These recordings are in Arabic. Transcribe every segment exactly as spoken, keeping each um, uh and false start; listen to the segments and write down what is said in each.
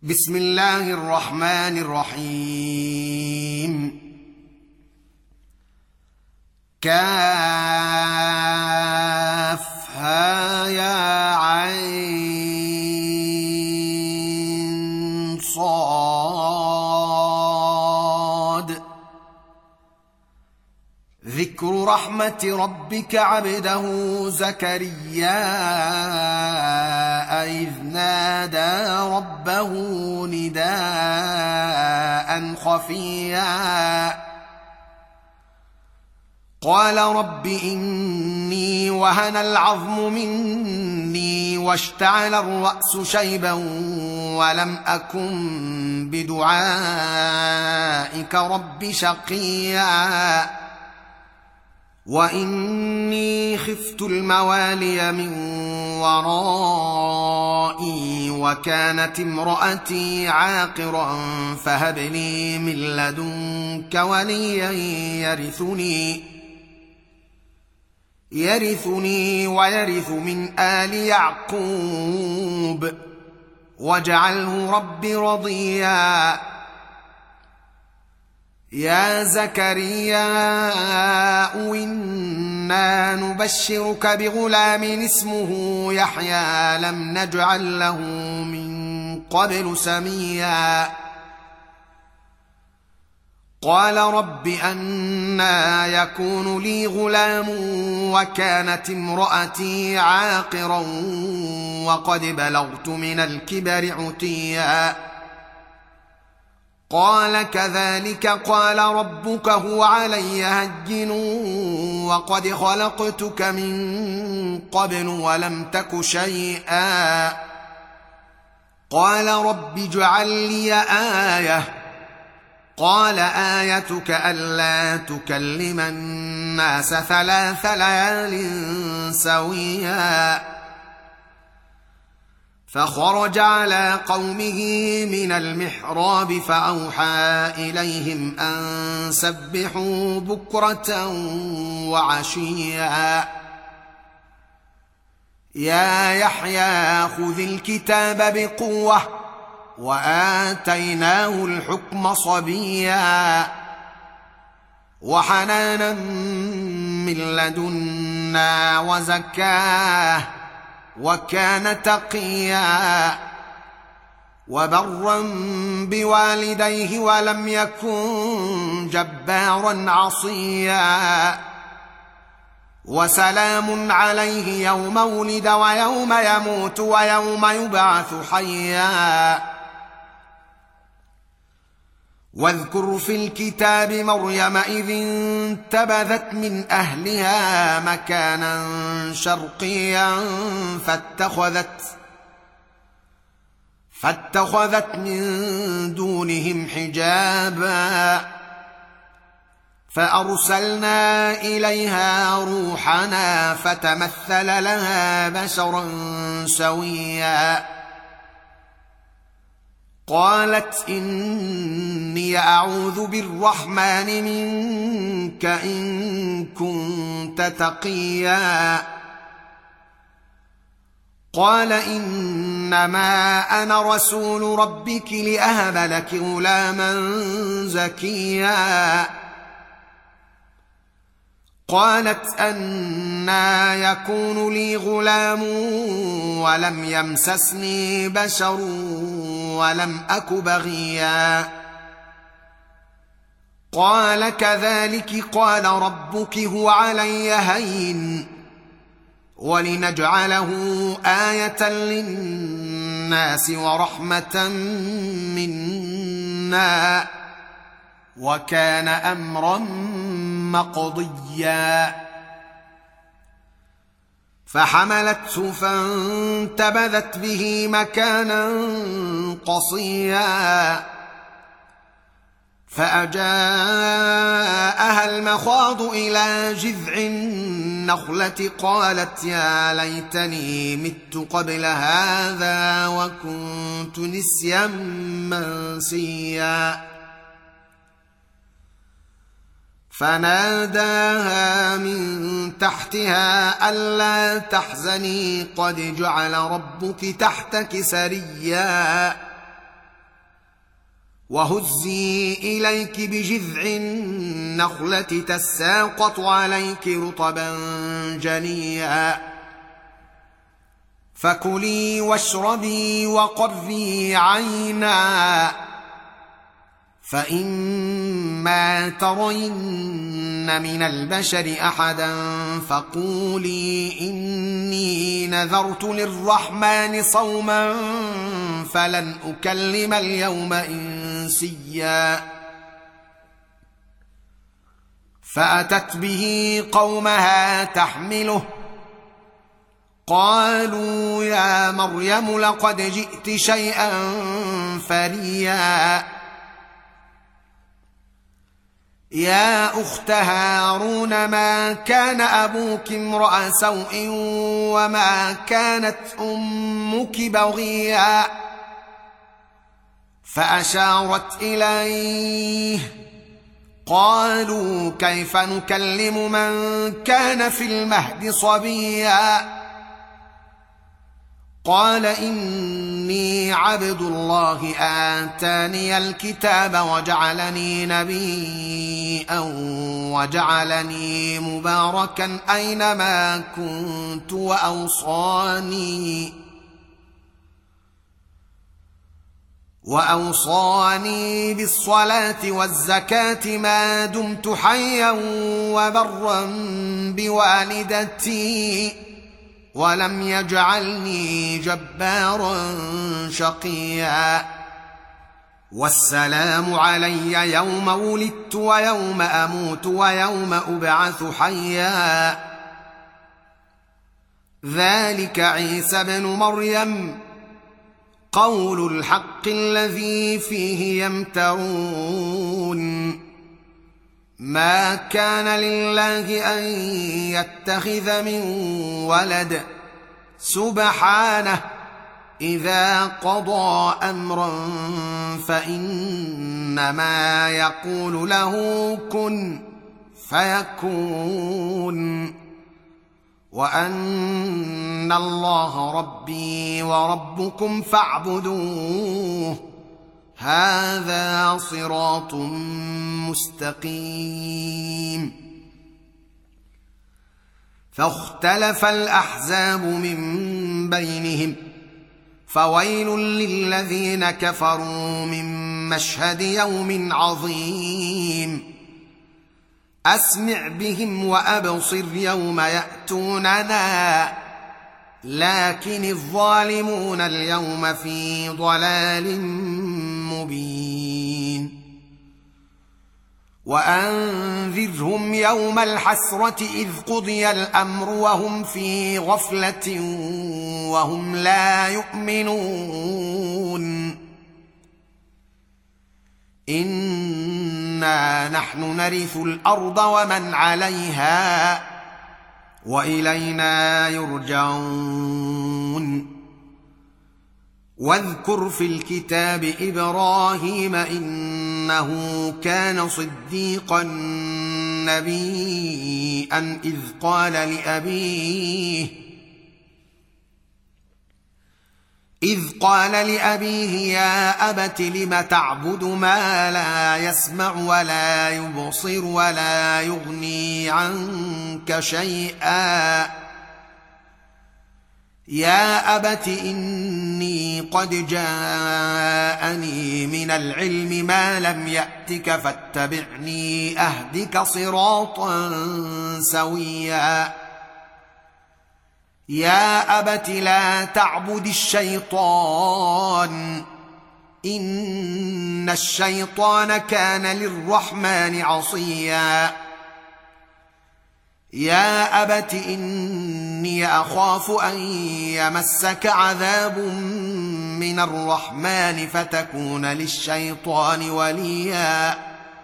بسم الله الرحمن الرحيم. كافها يا عين صاد. ذكر رحمة ربك عبده زكريا إذ نادى ربه نداء خفيا قال رب إني وهن العظم مني واشتعل الرأس شيبا ولم أكن بدعائك رب شقيا وإني خفت الموالي من ورائي وكانت امرأتي عاقرا فهب لي من لدنك وليا يرثني يرثني ويرث من آل يعقوب واجعله رب رضيا. يا زكريا إنا نبشرك بغلام اسمه يحيى لم نجعل له من قبل سميا قال رب أنى يكون لي غلام وكانت امرأتي عاقرا وقد بلغت من الكبر عتيا قال كذلك قال ربك هو علي هين وقد خلقتك من قبل ولم تك شيئا قال رب اجعل لي آية قال آيتك ألا تكلم الناس ثلاث ليال سويا فخرج على قومه من المحراب فأوحى إليهم أن سبحوا بكرة وعشيا يا يحيى خذ الكتاب بقوة وآتيناه الحكم صبيا وحنانا من لدنا وزكاه وكان تقيا وبرا بوالديه ولم يكن جبارا عصيا وسلام عليه يوم ولد ويوم يموت ويوم يبعث حيا واذكر في الكتاب مريم إذ انتبذت من أهلها مكانا شرقيا فاتخذت فاتخذت من دونهم حجابا فأرسلنا إليها روحنا فتمثل لها بشرا سويا قالت إني أعوذ بالرحمن منك إن كنت تقيا قال إنما أنا رسول ربك لأهب لك غلاما زكيا قالت أنى يكون لي غلام ولم يمسسني بشر ولم أك بغيا قال كذلك قال ربك هو علي هين ولنجعله آية للناس ورحمة منا وكان أمرا مقضيا فحملته فانتبذت به مكانا قصيا فأجاءها المخاض إلى جذع النخلة قالت يا ليتني مت قبل هذا وكنت نسيا منسيا فناداها من تحتها ألا تحزني قد جعل ربك تحتك سريا وهزي إليك بجذع النخلة تساقط عليك رطبا جنيا فكلي واشربي وقري عينا فإما ترين من البشر أحدا فقولي إني نذرت للرحمن صوما فلن أكلم اليوم إنسيا فأتت به قومها تحمله قالوا يا مريم لقد جئت شيئا فريا يا أخت هارون ما كان أبوك امرأ سوء وما كانت أمك بغيا فأشارت إليه قالوا كيف نكلم من كان في المهد صبيا قال إني عبد الله آتاني الكتاب وجعلني نبيا وجعلني مباركا أينما كنت وأوصاني وأوصاني بالصلاة والزكاة ما دمت حيا وبرا بوالدتي ولم يجعلني جبارا شقيا والسلام علي يوم ولدت ويوم أموت ويوم أبعث حيا ذلك عيسى ابن مريم قول الحق الذي فيه يمترون ما كان لله أن يتخذ من ولد سبحانه إذا قضى أمرا فإنما يقول له كن فيكون وأن الله ربي وربكم فاعبدوه هذا صراط مستقيم فاختلف الأحزاب من بينهم فويل للذين كفروا من مشهد يوم عظيم أسمع بهم وأبصر يوم يأتوننا لكن الظالمون اليوم في ضلال مبين وأنذرهم يوم الحسرة إذ قضي الأمر وهم في غفلة وهم لا يؤمنون إنا نحن نرث الأرض ومن عليها وإلينا يرجعون واذكر في الكتاب إبراهيم إنه كان صديقا نبيا إذ قال لأبيه إذ قال لأبيه يا أبت لم تعبد ما لا يسمع ولا يبصر ولا يغني عنك شيئا يا أبت إني قد جاءني من العلم ما لم يأتك فاتبعني أهدك صراطا سويا يا أبت لا تعبد الشيطان إن الشيطان كان للرحمن عصيا يا أبت إني أخاف أن يمسك عذاب من الرحمن فتكون للشيطان وليا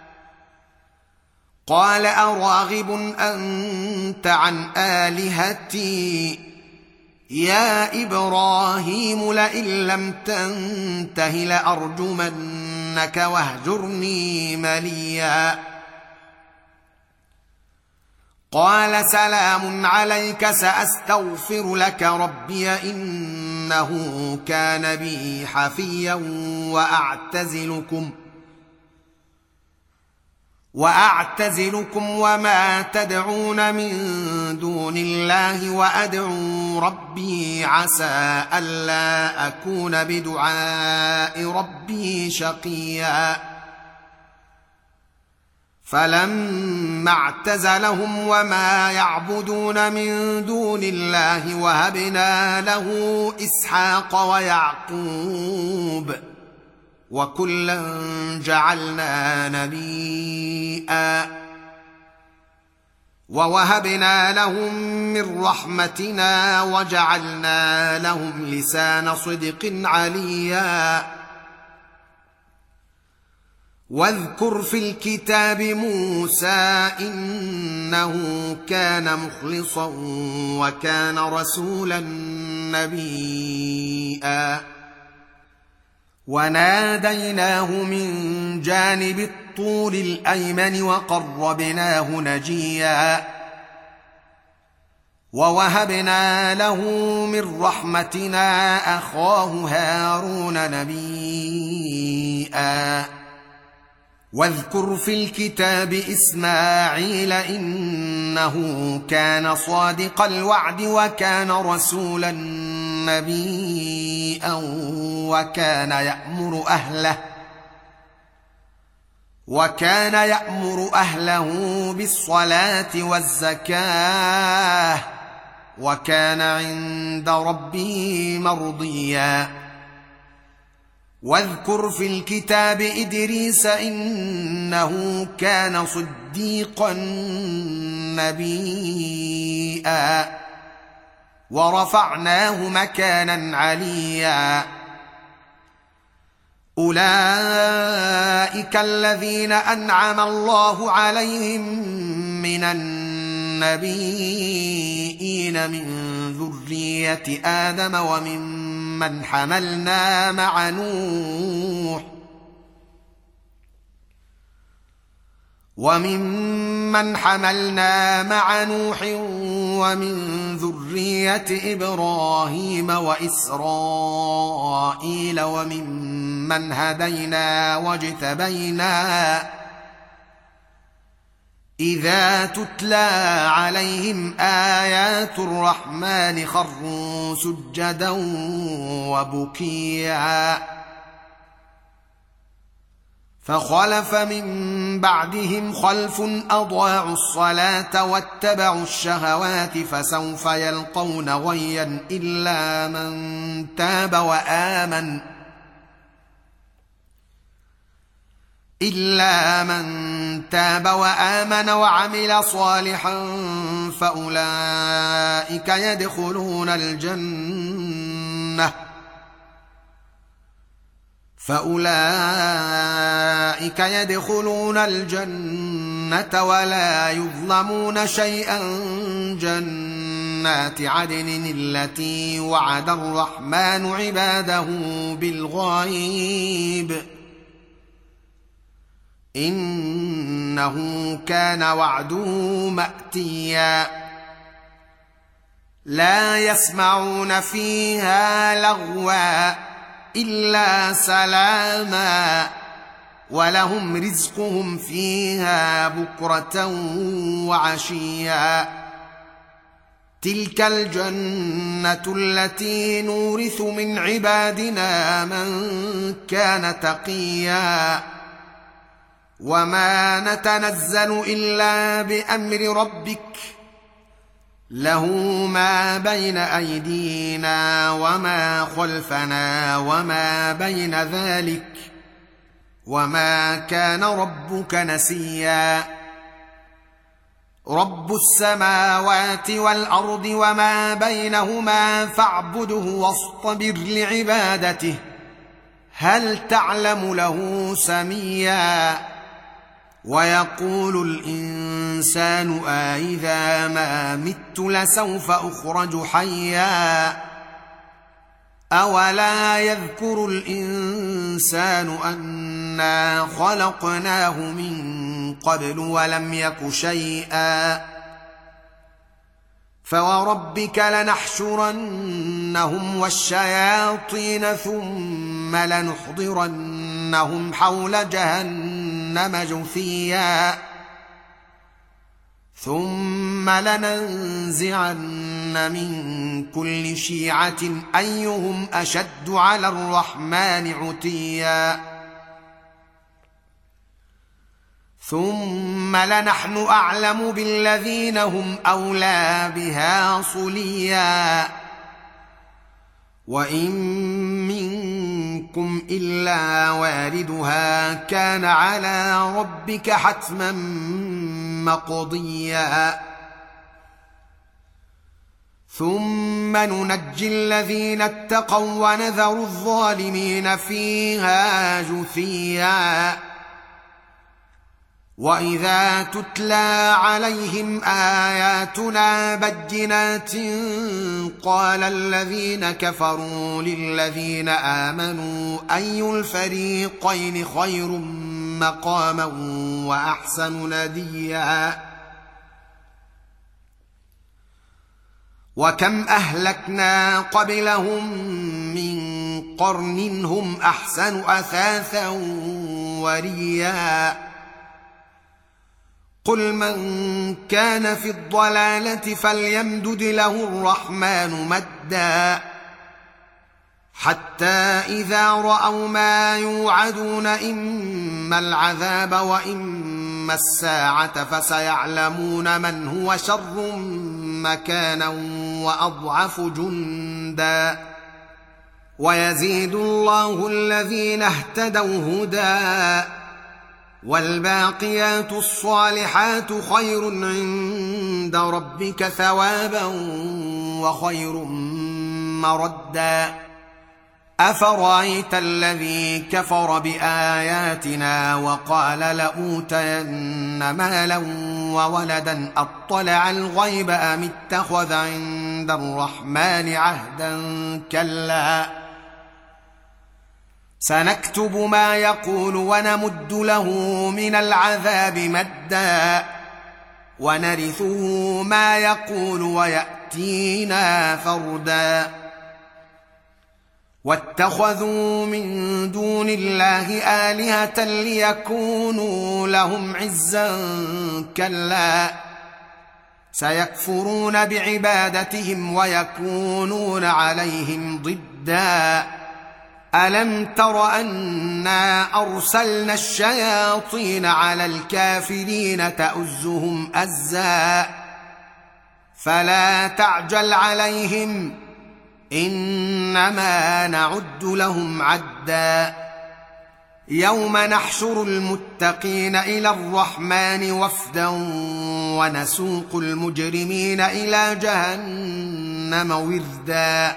قال أراغب أنت عن آلهتي يا إبراهيم لئن لم تنته لأرجمنك واهجرني مليا قال سلام عليك سأستغفر لك ربي إنه كان بي حفيا وأعتزلكم واعتزلكم وما تدعون من دون الله وادعو ربي عسى الا اكون بدعاء ربي شقيا فلما اعتزلهم وما يعبدون من دون الله وهبنا له اسحاق ويعقوب وكلا جعلنا نبيا ووهبنا لهم من رحمتنا وجعلنا لهم لسان صدق عليا واذكر في الكتاب موسى إنه كان مخلصا وكان رسولا نبيا وناديناه من جانب الطور الأيمن وقربناه نجيا ووهبنا له من رحمتنا أخاه هارون نبيا واذكر في الكتاب إسماعيل إنه كان صادق الوعد وكان رسولا نبيا وكان يأمر أهله وكان يأمر أهله بالصلاة والزكاة وكان عند ربه مرضيا واذكر في الكتاب إدريس إنه كان صديقا نبيا ورفعناه مكانا عليا أولئك الذين أنعم الله عليهم من النبيين من ذرية آدم وممن حملنا مع نوح وممن حملنا مع نوح ومن ذرية إبراهيم وإسرائيل وممن هدينا واجتبينا إذا تتلى عليهم آيات الرحمن خروا سجدا وبكيا فخلف من بعدهم خلف أضاعوا الصلاة واتبعوا الشهوات فسوف يلقون غيا إلا من تاب وآمن إلا من تاب وآمن وعمل صالحا فأولئك يدخلون الجنة فأولئك يدخلون الجنة ولا يظلمون شيئا جنات عدن التي وعد الرحمن عباده بالغيب إنه كان وعده مأتيا لا يسمعون فيها لغوا إلا سلاما ولهم رزقهم فيها بكرة وعشيا تلك الجنة التي نورث من عبادنا من كان تقيا وما نتنزل إلا بأمر ربك له ما بين أيدينا وما خلفنا وما بين ذلك وما كان ربك نسيا رب السماوات والأرض وما بينهما فاعبده واصطبر لعبادته هل تعلم له سميا ويقول الإنسان أإذا ما مت لسوف أخرج حيا أولا يذكر الإنسان أنا خلقناه من قبل ولم يك شيئا فوربك لنحشرنهم والشياطين ثم لنحضرنهم حول جهنم جهنم جثيا ثم لننزعن من كل شيعة أيهم أشد على الرحمن عتيا ثم لنحن أعلم بالذين هم أولى بها صليا وإن منكم إلا واردها كان على ربك حتما مقضيا ثم ننجي الذين اتقوا ونذر الظالمين فيها جثيا وإذا تتلى عليهم آياتنا بينات قال الذين كفروا للذين آمنوا أي الفريقين خير مقاما وأحسن نديا وكم أهلكنا قبلهم من قرن هم أحسن أثاثا وريا قل من كان في الضلالة فليمدد له الرحمن مدا حتى إذا رأوا ما يوعدون إما العذاب وإما الساعة فسيعلمون من هو شر مكانا وأضعف جندا ويزيد الله الذين اهتدوا هدى والباقيات الصالحات خير عند ربك ثوابا وخير مردا أفرأيت الذي كفر بآياتنا وقال لأوتين مالا وولدا أطلع الغيب أم اتخذ عند الرحمن عهدا كلا سنكتب ما يقول ونمد له من العذاب مدا ونرثه ما يقول ويأتينا فردا واتخذوا من دون الله آلهة ليكونوا لهم عزا كلا سيكفرون بعبادتهم ويكونون عليهم ضدا ألم تر أنا أرسلنا الشياطين على الكافرين تؤزهم أزا فلا تعجل عليهم إنما نعد لهم عدا يوم نحشر المتقين إلى الرحمن وفدا ونسوق المجرمين إلى جهنم وردا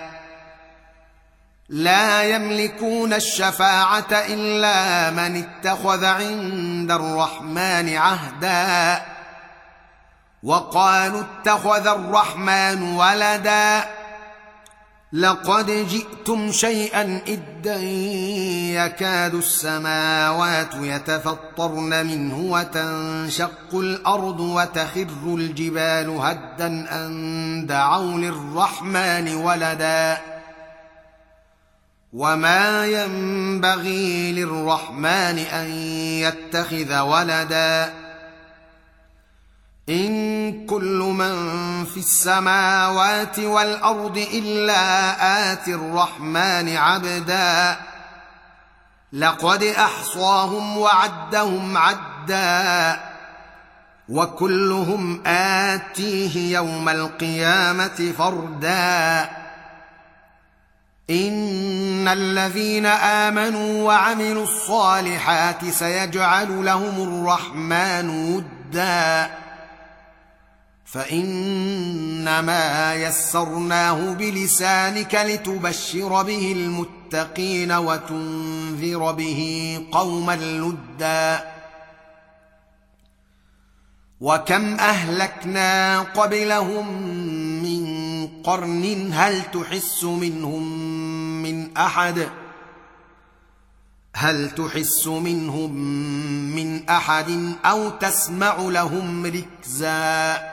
لا يملكون الشفاعة إلا من اتخذ عند الرحمن عهدا وقالوا اتخذ الرحمن ولدا لقد جئتم شيئا إدا يكاد السماوات يتفطرن منه وتنشق الأرض وتخر الجبال هدا أن دعوا للرحمن ولدا وما ينبغي للرحمن أن يتخذ ولدا إن كل من في السماوات والأرض إلا آتي الرحمن عبدا لقد أحصاهم وعدهم عدا وكلهم آتيه يوم القيامة فردا إن الذين آمنوا وعملوا الصالحات سيجعل لهم الرحمن ودا فإنما يسرناه بلسانك لتبشر به المتقين وتنذر به قوما لدا وكم أهلكنا قبلهم من قرن هل تحس منهم من أحد هل تحس منهم من أحد أو تسمع لهم ركزا